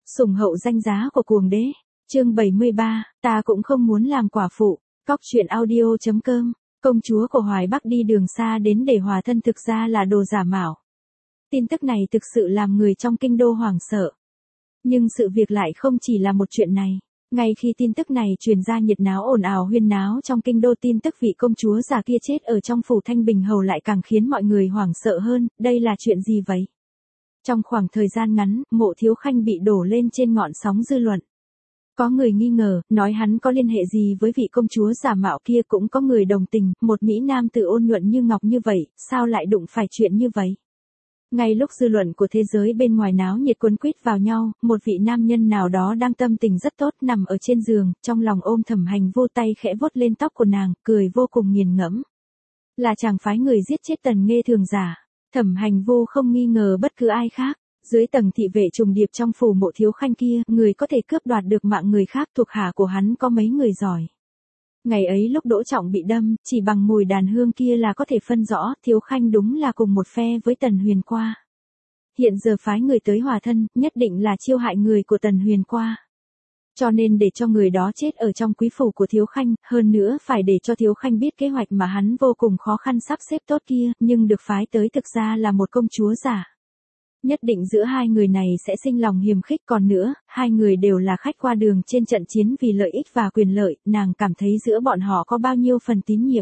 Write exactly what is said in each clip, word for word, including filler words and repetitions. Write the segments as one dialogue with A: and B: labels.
A: Sủng hậu danh giá của cuồng đế. Chương bảy mươi ba, ta cũng không muốn làm quả phụ. Cóc truyện audio chấm com. Công chúa của Hoài Bắc đi đường xa đến để hòa thân thực ra là đồ giả mạo. Tin tức này thực sự làm người trong kinh đô hoảng sợ. Nhưng sự việc lại không chỉ là một chuyện này. Ngay khi tin tức này truyền ra, nhiệt náo ồn ào huyên náo trong kinh đô, tin tức vị công chúa già kia chết ở trong phủ Thanh Bình Hầu lại càng khiến mọi người hoảng sợ hơn. Đây là chuyện gì vậy? Trong khoảng thời gian ngắn, Mộ Thiếu Khanh bị đổ lên trên ngọn sóng dư luận. Có người nghi ngờ, nói hắn có liên hệ gì với vị công chúa giả mạo kia, cũng có người đồng tình, một mỹ nam tử ôn nhuận như ngọc như vậy, sao lại đụng phải chuyện như vậy? Ngay lúc dư luận của thế giới bên ngoài náo nhiệt cuốn quýt vào nhau, một vị nam nhân nào đó đang tâm tình rất tốt nằm ở trên giường, trong lòng ôm Thẩm Hành Vô, tay khẽ vuốt lên tóc của nàng, cười vô cùng nghiền ngẫm. Là chàng phái người giết chết Tần Nghê Thường giả. Thẩm Hành Vô không nghi ngờ bất cứ ai khác. Dưới tầng thị vệ trùng điệp trong phủ Mộ Thiếu Khanh kia, người có thể cướp đoạt được mạng người khác thuộc hạ của hắn có mấy người giỏi. Ngày ấy lúc Đỗ Trọng bị đâm, chỉ bằng mùi đàn hương kia là có thể phân rõ, Thiếu Khanh đúng là cùng một phe với Tần Huyền Qua. Hiện giờ phái người tới hòa thân, nhất định là chiêu hại người của Tần Huyền Qua. Cho nên để cho người đó chết ở trong quý phủ của Thiếu Khanh, hơn nữa phải để cho Thiếu Khanh biết kế hoạch mà hắn vô cùng khó khăn sắp xếp tốt kia, nhưng được phái tới thực ra là một công chúa giả. Nhất định giữa hai người này sẽ sinh lòng hiềm khích, còn nữa, hai người đều là khách qua đường trên trận chiến vì lợi ích và quyền lợi, nàng cảm thấy giữa bọn họ có bao nhiêu phần tín nhiệm.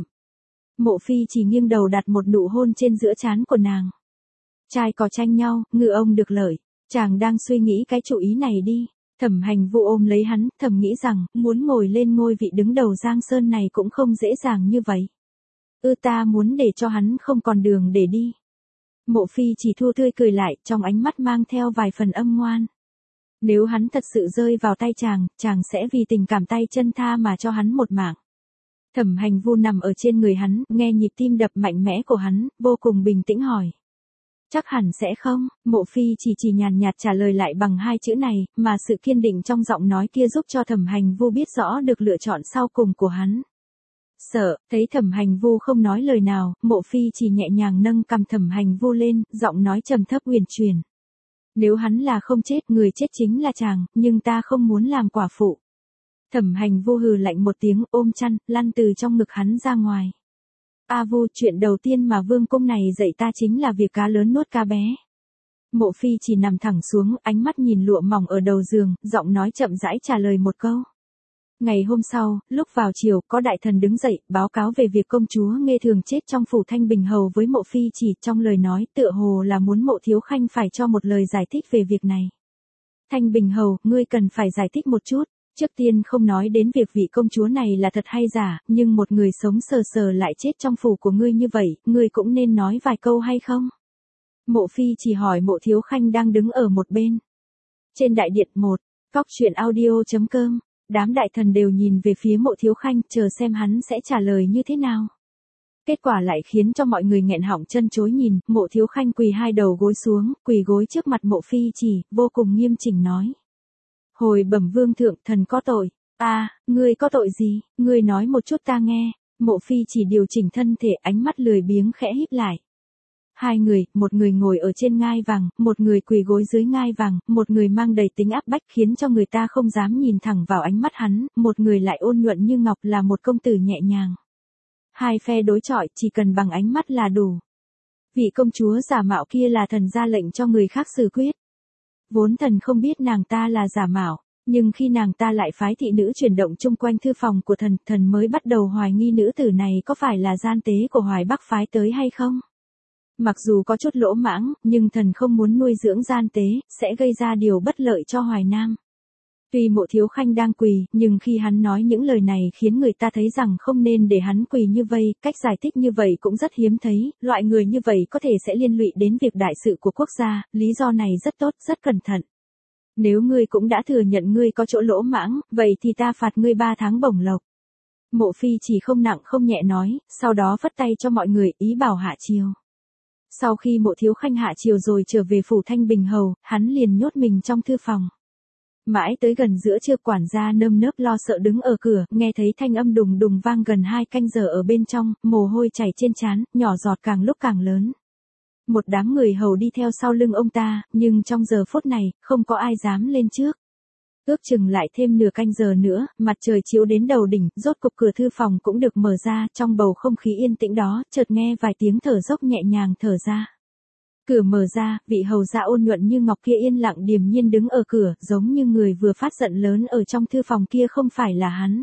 A: Mộ Phi chỉ nghiêng đầu đặt một nụ hôn trên giữa trán của nàng. Trai cò tranh nhau, ngư ông được lợi, chàng đang suy nghĩ cái chủ ý này đi. Thẩm Hành Vô ôm lấy hắn, thầm nghĩ rằng, muốn ngồi lên ngôi vị đứng đầu Giang Sơn này cũng không dễ dàng như vậy. Ư ta muốn để cho hắn không còn đường để đi. Mộ Phi chỉ thu tươi cười lại, trong ánh mắt mang theo vài phần âm ngoan. Nếu hắn thật sự rơi vào tay chàng, chàng sẽ vì tình cảm tay chân tha mà cho hắn một mạng. Thẩm Hành Vô nằm ở trên người hắn, nghe nhịp tim đập mạnh mẽ của hắn, vô cùng bình tĩnh hỏi. Chắc hẳn sẽ không. Mộ Phi chỉ chỉ nhàn nhạt trả lời lại bằng hai chữ này, mà sự kiên định trong giọng nói kia giúp cho Thẩm Hành Vô biết rõ được lựa chọn sau cùng của hắn. Sợ, thấy Thẩm Hành Vô không nói lời nào, Mộ Phi chỉ nhẹ nhàng nâng cằm Thẩm Hành Vô lên, giọng nói trầm thấp uyển chuyển. Nếu hắn là không chết, người chết chính là chàng, nhưng ta không muốn làm quả phụ. Thẩm Hành Vô hừ lạnh một tiếng, ôm chăn, lăn từ trong ngực hắn ra ngoài. A Vu, chuyện đầu tiên mà vương cung này dạy ta chính là việc cá lớn nuốt cá bé. Mộ Phi chỉ nằm thẳng xuống, ánh mắt nhìn lụa mỏng ở đầu giường, giọng nói chậm rãi trả lời một câu. Ngày hôm sau, lúc vào chiều, có đại thần đứng dậy, báo cáo về việc công chúa Nghê Thường chết trong phủ Thanh Bình Hầu với Mộ Phi chỉ, trong lời nói tựa hồ là muốn Mộ Thiếu Khanh phải cho một lời giải thích về việc này. Thanh Bình Hầu, ngươi cần phải giải thích một chút. Trước tiên không nói đến việc vị công chúa này là thật hay giả, nhưng một người sống sờ sờ lại chết trong phủ của ngươi như vậy, ngươi cũng nên nói vài câu hay không? Mộ Phi chỉ hỏi Mộ Thiếu Khanh đang đứng ở một bên. Trên đại điện một, cóc truyện audio chấm com, đám đại thần đều nhìn về phía Mộ Thiếu Khanh, chờ xem hắn sẽ trả lời như thế nào. Kết quả lại khiến cho mọi người nghẹn họng chân chối nhìn, Mộ Thiếu Khanh quỳ hai đầu gối xuống, quỳ gối trước mặt Mộ Phi chỉ, vô cùng nghiêm chỉnh nói. Hồi bẩm vương thượng, thần có tội. A, à, ngươi có tội gì, ngươi nói một chút ta nghe. Mộ Phi chỉ điều chỉnh thân thể, ánh mắt lười biếng khẽ híp lại. Hai người, một người ngồi ở trên ngai vàng, một người quỳ gối dưới ngai vàng, một người mang đầy tính áp bách khiến cho người ta không dám nhìn thẳng vào ánh mắt hắn, một người lại ôn nhuận như ngọc là một công tử nhẹ nhàng. Hai phe đối chọi, chỉ cần bằng ánh mắt là đủ. Vị công chúa giả mạo kia là thần ra lệnh cho người khác xử quyết. Vốn thần không biết nàng ta là giả mạo, nhưng khi nàng ta lại phái thị nữ chuyển động chung quanh thư phòng của thần, thần mới bắt đầu hoài nghi nữ tử này có phải là gian tế của Hoài Bắc phái tới hay không. Mặc dù có chút lỗ mãng, nhưng thần không muốn nuôi dưỡng gian tế, sẽ gây ra điều bất lợi cho Hoài Nam. Tuy Mộ Thiếu Khanh đang quỳ, nhưng khi hắn nói những lời này khiến người ta thấy rằng không nên để hắn quỳ như vây, cách giải thích như vậy cũng rất hiếm thấy, loại người như vậy có thể sẽ liên lụy đến việc đại sự của quốc gia, lý do này rất tốt, rất cẩn thận. Nếu ngươi cũng đã thừa nhận ngươi có chỗ lỗ mãng, vậy thì ta phạt ngươi ba tháng bổng lộc. Mộ Phi chỉ không nặng không nhẹ nói, sau đó vất tay cho mọi người, ý bảo hạ triều. Sau khi Mộ Thiếu Khanh hạ triều rồi trở về phủ Thanh Bình Hầu, hắn liền nhốt mình trong thư phòng. Mãi tới gần giữa trưa, quản gia nơm nớp lo sợ đứng ở cửa, nghe thấy thanh âm đùng đùng vang gần hai canh giờ ở bên trong, mồ hôi chảy trên trán, nhỏ giọt càng lúc càng lớn. Một đám người hầu đi theo sau lưng ông ta, nhưng trong giờ phút này, không có ai dám lên trước. Ước chừng lại thêm nửa canh giờ nữa, mặt trời chiếu đến đầu đỉnh, rốt cục cửa thư phòng cũng được mở ra, trong bầu không khí yên tĩnh đó, chợt nghe vài tiếng thở dốc nhẹ nhàng thở ra. Cửa mở ra, vị hầu gia ôn nhuận như ngọc kia yên lặng điềm nhiên đứng ở cửa, giống như người vừa phát giận lớn ở trong thư phòng kia không phải là hắn.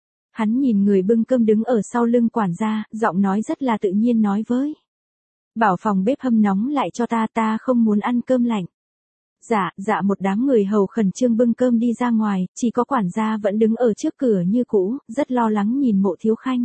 A: Hắn nhìn người bưng cơm đứng ở sau lưng quản gia, giọng nói rất là tự nhiên nói với. Bảo phòng bếp hâm nóng lại cho ta, ta không muốn ăn cơm lạnh. Dạ, dạ một đám người hầu khẩn trương bưng cơm đi ra ngoài, chỉ có quản gia vẫn đứng ở trước cửa như cũ, rất lo lắng nhìn Mộ Thiếu Khanh.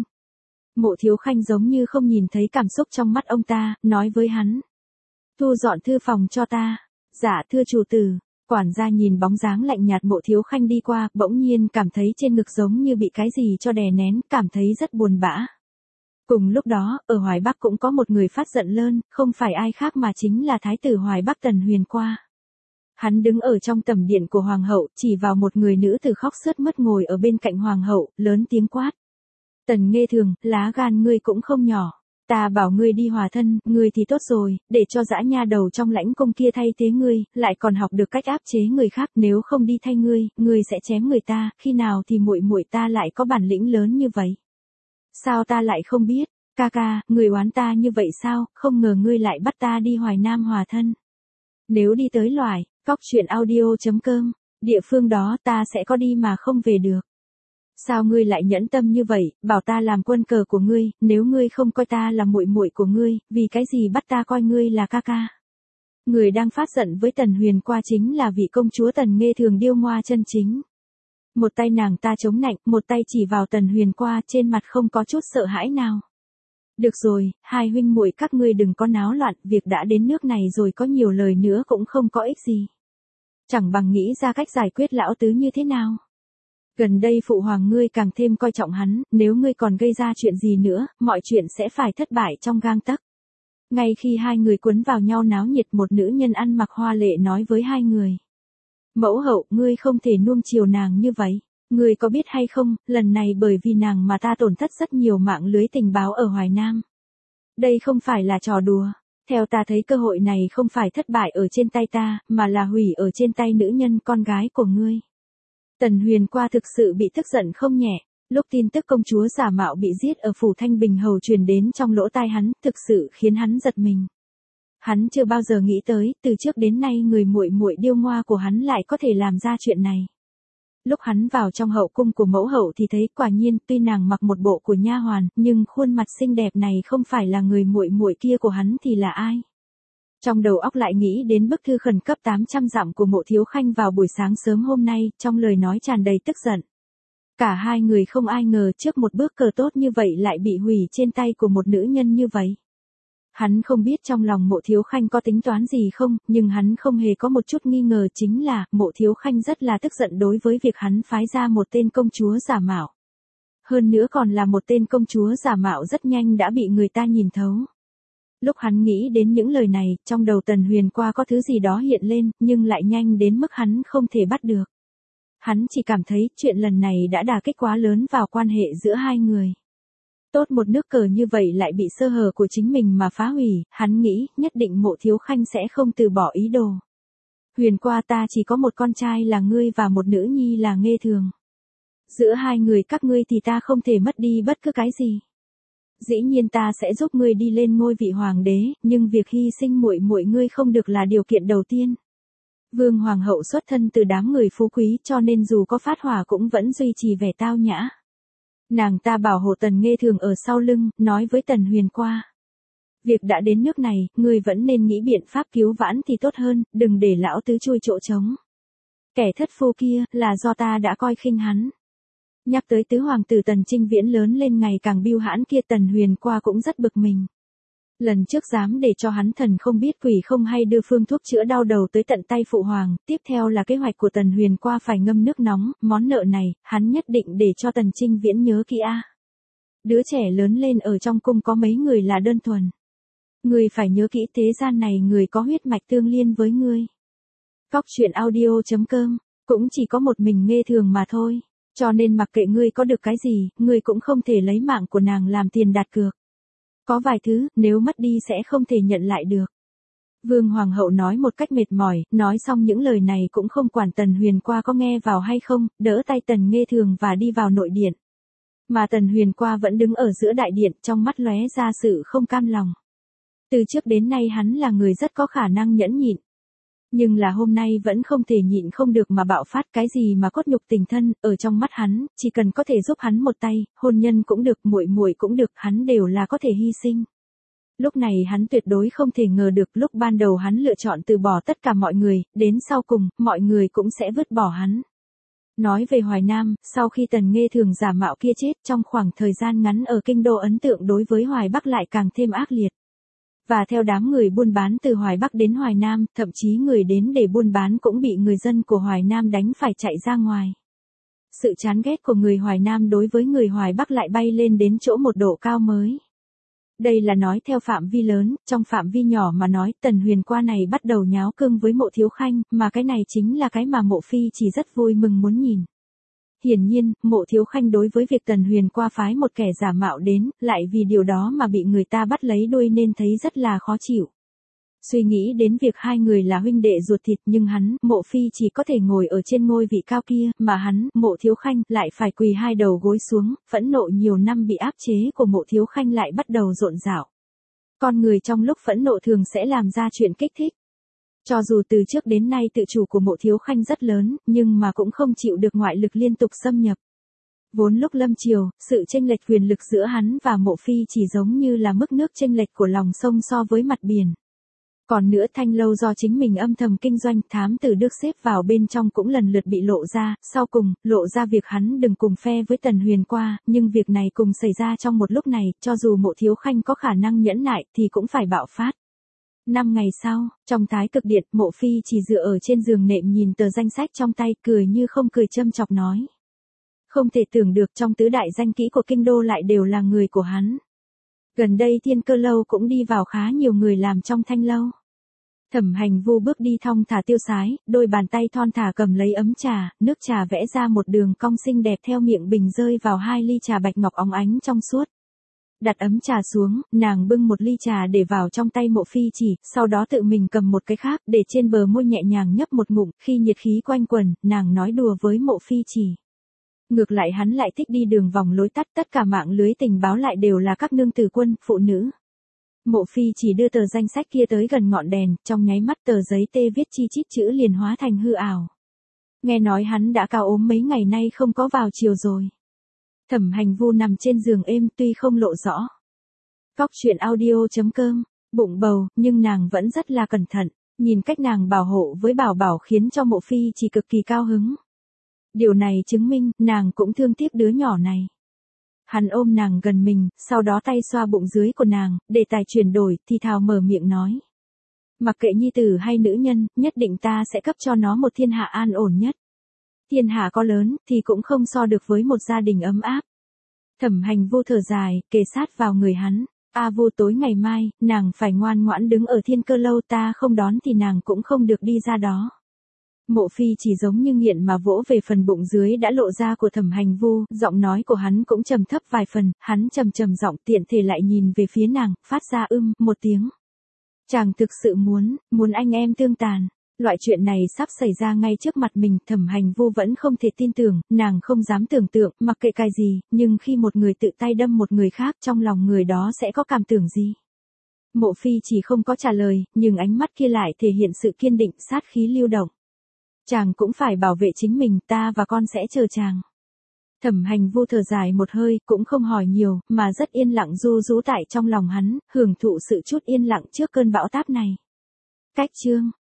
A: Mộ Thiếu Khanh giống như không nhìn thấy cảm xúc trong mắt ông ta, nói với hắn. Thu dọn thư phòng cho ta. Dạ thưa chủ tử. Quản gia nhìn bóng dáng lạnh nhạt Mộ Thiếu Khanh đi qua, bỗng nhiên cảm thấy trên ngực giống như bị cái gì cho đè nén, cảm thấy rất buồn bã. Cùng lúc đó, ở Hoài Bắc cũng có một người phát giận lớn, không phải ai khác mà chính là Thái tử Hoài Bắc Tần Huyền Qua. Hắn đứng ở trong tẩm điện của Hoàng hậu, chỉ vào một người nữ tử khóc sướt mướt ngồi ở bên cạnh Hoàng hậu, lớn tiếng quát. Tần Nghê Thường, lá gan ngươi cũng không nhỏ. Ta bảo ngươi đi hòa thân, ngươi thì tốt rồi, để cho dã nha đầu trong lãnh cung kia thay thế ngươi, lại còn học được cách áp chế người khác, nếu không đi thay ngươi, ngươi sẽ chém người ta, khi nào thì muội muội ta lại có bản lĩnh lớn như vậy? Sao ta lại không biết? Ca ca, người oán ta như vậy sao, không ngờ ngươi lại bắt ta đi Hoài Nam hòa thân. Nếu đi tới loài, cóc truyện audio.com, địa phương đó ta sẽ có đi mà không về được. Sao ngươi lại nhẫn tâm như vậy, bảo ta làm quân cờ của ngươi, nếu ngươi không coi ta là muội muội của ngươi, vì cái gì bắt ta coi ngươi là ca ca? Người đang phát giận với Tần Huyền Qua chính là vị công chúa Tần Nghê Thường điêu ngoa chân chính. Một tay nàng ta chống nạnh, một tay chỉ vào Tần Huyền Qua, trên mặt không có chút sợ hãi nào. Được rồi, hai huynh muội các ngươi đừng có náo loạn, việc đã đến nước này rồi có nhiều lời nữa cũng không có ích gì. Chẳng bằng nghĩ ra cách giải quyết lão tứ như thế nào. Gần đây phụ hoàng ngươi càng thêm coi trọng hắn, nếu ngươi còn gây ra chuyện gì nữa, mọi chuyện sẽ phải thất bại trong gang tấc. Ngay khi hai người quấn vào nhau náo nhiệt, một nữ nhân ăn mặc hoa lệ nói với hai người. Mẫu hậu, ngươi không thể nuông chiều nàng như vậy. Ngươi có biết hay không, lần này bởi vì nàng mà ta tổn thất rất nhiều mạng lưới tình báo ở Hoài Nam. Đây không phải là trò đùa. Theo ta thấy cơ hội này không phải thất bại ở trên tay ta, mà là hủy ở trên tay nữ nhân con gái của ngươi. Tần Huyền Qua thực sự bị tức giận không nhẹ. Lúc tin tức công chúa giả mạo bị giết ở phủ Thanh Bình Hầu truyền đến trong lỗ tai hắn, thực sự khiến hắn giật mình. Hắn chưa bao giờ nghĩ tới, từ trước đến nay người muội muội điêu ngoa của hắn lại có thể làm ra chuyện này. Lúc hắn vào trong hậu cung của mẫu hậu thì thấy quả nhiên tuy nàng mặc một bộ của nha hoàn, nhưng khuôn mặt xinh đẹp này không phải là người muội muội kia của hắn thì là ai? Trong đầu óc lại nghĩ đến bức thư khẩn cấp tám trăm dặm của Mộ Thiếu Khanh vào buổi sáng sớm hôm nay, trong lời nói tràn đầy tức giận. Cả hai người không ai ngờ trước một bước cờ tốt như vậy lại bị hủy trên tay của một nữ nhân như vậy. Hắn không biết trong lòng Mộ Thiếu Khanh có tính toán gì không, nhưng hắn không hề có một chút nghi ngờ chính là Mộ Thiếu Khanh rất là tức giận đối với việc hắn phái ra một tên công chúa giả mạo. Hơn nữa còn là một tên công chúa giả mạo rất nhanh đã bị người ta nhìn thấu. Lúc hắn nghĩ đến những lời này, trong đầu Tần Huyền Qua có thứ gì đó hiện lên, nhưng lại nhanh đến mức hắn không thể bắt được. Hắn chỉ cảm thấy chuyện lần này đã đả kích quá lớn vào quan hệ giữa hai người. Tốt một nước cờ như vậy lại bị sơ hở của chính mình mà phá hủy, hắn nghĩ nhất định Mộ Thiếu Khanh sẽ không từ bỏ ý đồ. Huyền Qua, ta chỉ có một con trai là ngươi và một nữ nhi là Nghê Thường. Giữa hai người các ngươi thì ta không thể mất đi bất cứ cái gì. Dĩ nhiên ta sẽ giúp ngươi đi lên ngôi vị hoàng đế, nhưng việc hy sinh muội muội ngươi không được là điều kiện đầu tiên. Vương hoàng hậu xuất thân từ đám người phú quý, cho nên dù có phát hỏa cũng vẫn duy trì vẻ tao nhã. Nàng ta bảo hộ Tần Nghê Thường ở sau lưng, nói với Tần Huyền Qua. Việc đã đến nước này, ngươi vẫn nên nghĩ biện pháp cứu vãn thì tốt hơn, đừng để lão tứ chui chỗ trống. Kẻ thất phu kia, là do ta đã coi khinh hắn. Nhắc tới tứ hoàng tử Tần Trinh Viễn lớn lên ngày càng biêu hãn kia, Tần Huyền Qua cũng rất bực mình. Lần trước dám để cho hắn thần không biết quỷ không hay đưa phương thuốc chữa đau đầu tới tận tay phụ hoàng, tiếp theo là kế hoạch của Tần Huyền Qua phải ngâm nước nóng, món nợ này, hắn nhất định để cho Tần Trinh Viễn nhớ kỹ a. Đứa trẻ lớn lên ở trong cung có mấy người là đơn thuần. Người phải nhớ kỹ thế gian này người có huyết mạch tương liên với ngươi. Cóc truyện audio.com, cũng chỉ có một mình Nghê Thường mà thôi. Cho nên mặc kệ ngươi có được cái gì, ngươi cũng không thể lấy mạng của nàng làm tiền đặt cược. Có vài thứ, nếu mất đi sẽ không thể nhận lại được. Vương Hoàng hậu nói một cách mệt mỏi, nói xong những lời này cũng không quản Tần Huyền Qua có nghe vào hay không, đỡ tay Tần Nghê Thường và đi vào nội điện. Mà Tần Huyền Qua vẫn đứng ở giữa đại điện, trong mắt lóe ra sự không cam lòng. Từ trước đến nay hắn là người rất có khả năng nhẫn nhịn. Nhưng là hôm nay vẫn không thể nhịn không được mà bạo phát, cái gì mà cốt nhục tình thân, ở trong mắt hắn, chỉ cần có thể giúp hắn một tay, hôn nhân cũng được, muội muội cũng được, hắn đều là có thể hy sinh. Lúc này hắn tuyệt đối không thể ngờ được, lúc ban đầu hắn lựa chọn từ bỏ tất cả mọi người, đến sau cùng, mọi người cũng sẽ vứt bỏ hắn. Nói về Hoài Nam, sau khi Tần Nghê Thường giả mạo kia chết, trong khoảng thời gian ngắn ở kinh đô ấn tượng đối với Hoài Bắc lại càng thêm ác liệt. Và theo đám người buôn bán từ Hoài Bắc đến Hoài Nam, thậm chí người đến để buôn bán cũng bị người dân của Hoài Nam đánh phải chạy ra ngoài. Sự chán ghét của người Hoài Nam đối với người Hoài Bắc lại bay lên đến chỗ một độ cao mới. Đây là nói theo phạm vi lớn, trong phạm vi nhỏ mà nói, Tần Huyền Qua này bắt đầu nháo cương với Mộ Thiếu Khanh, mà cái này chính là cái mà Mộ Phi chỉ rất vui mừng muốn nhìn. Hiển nhiên, Mộ Thiếu Khanh đối với việc Tần Huyền Qua phái một kẻ giả mạo đến, lại vì điều đó mà bị người ta bắt lấy đuôi nên thấy rất là khó chịu. Suy nghĩ đến việc hai người là huynh đệ ruột thịt nhưng hắn, Mộ Phi chỉ có thể ngồi ở trên ngôi vị cao kia, mà hắn, Mộ Thiếu Khanh, lại phải quỳ hai đầu gối xuống, phẫn nộ nhiều năm bị áp chế của Mộ Thiếu Khanh lại bắt đầu rộn rạo. Con người trong lúc phẫn nộ thường sẽ làm ra chuyện kích thích. Cho dù từ trước đến nay tự chủ của Mộ Thiếu Khanh rất lớn, nhưng mà cũng không chịu được ngoại lực liên tục xâm nhập. Vốn lúc lâm triều, sự chênh lệch quyền lực giữa hắn và Mộ Phi chỉ giống như là mức nước chênh lệch của lòng sông so với mặt biển. Còn nữa Thanh Lâu do chính mình âm thầm kinh doanh, thám tử được xếp vào bên trong cũng lần lượt bị lộ ra, sau cùng, lộ ra việc hắn đừng cùng phe với Tần Huyền Qua, nhưng việc này cùng xảy ra trong một lúc này, cho dù Mộ Thiếu Khanh có khả năng nhẫn nại thì cũng phải bạo phát. Năm ngày sau, trong Thái Cực Điện, Mộ Phi chỉ dựa ở trên giường nệm nhìn tờ danh sách trong tay, cười như không cười châm chọc nói. Không thể tưởng được trong tứ đại danh kỹ của kinh đô lại đều là người của hắn. Gần đây Thiên Cơ Lâu cũng đi vào khá nhiều người làm trong Thanh Lâu. Thẩm Hành Vu bước đi thong thả tiêu sái, đôi bàn tay thon thả cầm lấy ấm trà, nước trà vẽ ra một đường cong xinh đẹp theo miệng bình rơi vào hai ly trà bạch ngọc óng ánh trong suốt. Đặt ấm trà xuống, nàng bưng một ly trà để vào trong tay Mộ Phi chỉ, sau đó tự mình cầm một cái khác, để trên bờ môi nhẹ nhàng nhấp một ngụm, khi nhiệt khí quanh quần, nàng nói đùa với Mộ Phi chỉ. Ngược lại hắn lại thích đi đường vòng lối tắt, tất cả mạng lưới tình báo lại đều là các nương tử quân, phụ nữ. Mộ Phi chỉ đưa tờ danh sách kia tới gần ngọn đèn, trong nháy mắt tờ giấy tê viết chi chít chữ liền hóa thành hư ảo. Nghe nói hắn đã cao ốm mấy ngày nay không có vào chiều rồi. Thẩm Hành Vu nằm trên giường êm tuy không lộ rõ. Cóc truyện audio chấm com, bụng bầu, nhưng nàng vẫn rất là cẩn thận, nhìn cách nàng bảo hộ với Bảo Bảo khiến cho Mộ Phi chỉ cực kỳ cao hứng. Điều này chứng minh, nàng cũng thương tiếc đứa nhỏ này. Hắn ôm nàng gần mình, sau đó tay xoa bụng dưới của nàng, đề tài chuyển đổi, thì thào mở miệng nói. Mặc kệ nhi tử hay nữ nhân, nhất định ta sẽ cấp cho nó một thiên hạ an ổn nhất. Thiên hạ có lớn, thì cũng không so được với một gia đình ấm áp. Thẩm Hành Vu thở dài, kề sát vào người hắn. A Vu tối ngày mai, nàng phải ngoan ngoãn đứng ở Thiên Cơ Lâu, ta không đón thì nàng cũng không được đi ra đó. Mộ Phi chỉ giống như nghiện mà vỗ về phần bụng dưới đã lộ ra của Thẩm Hành Vu, giọng nói của hắn cũng trầm thấp vài phần, hắn trầm trầm giọng tiện thể lại nhìn về phía nàng, phát ra ưm, một tiếng. Chàng thực sự muốn, muốn anh em tương tàn. Loại chuyện này sắp xảy ra ngay trước mặt mình, Thẩm Hành Vu vẫn không thể tin tưởng, nàng không dám tưởng tượng, mặc kệ cái gì, nhưng khi một người tự tay đâm một người khác trong lòng người đó sẽ có cảm tưởng gì? Mộ Phi chỉ không có trả lời, nhưng ánh mắt kia lại thể hiện sự kiên định, sát khí lưu động. Chàng cũng phải bảo vệ chính mình, ta và con sẽ chờ chàng. Thẩm Hành Vu thở dài một hơi, cũng không hỏi nhiều, mà rất yên lặng ru rú tại trong lòng hắn, hưởng thụ sự chút yên lặng trước cơn bão táp này. Cách chương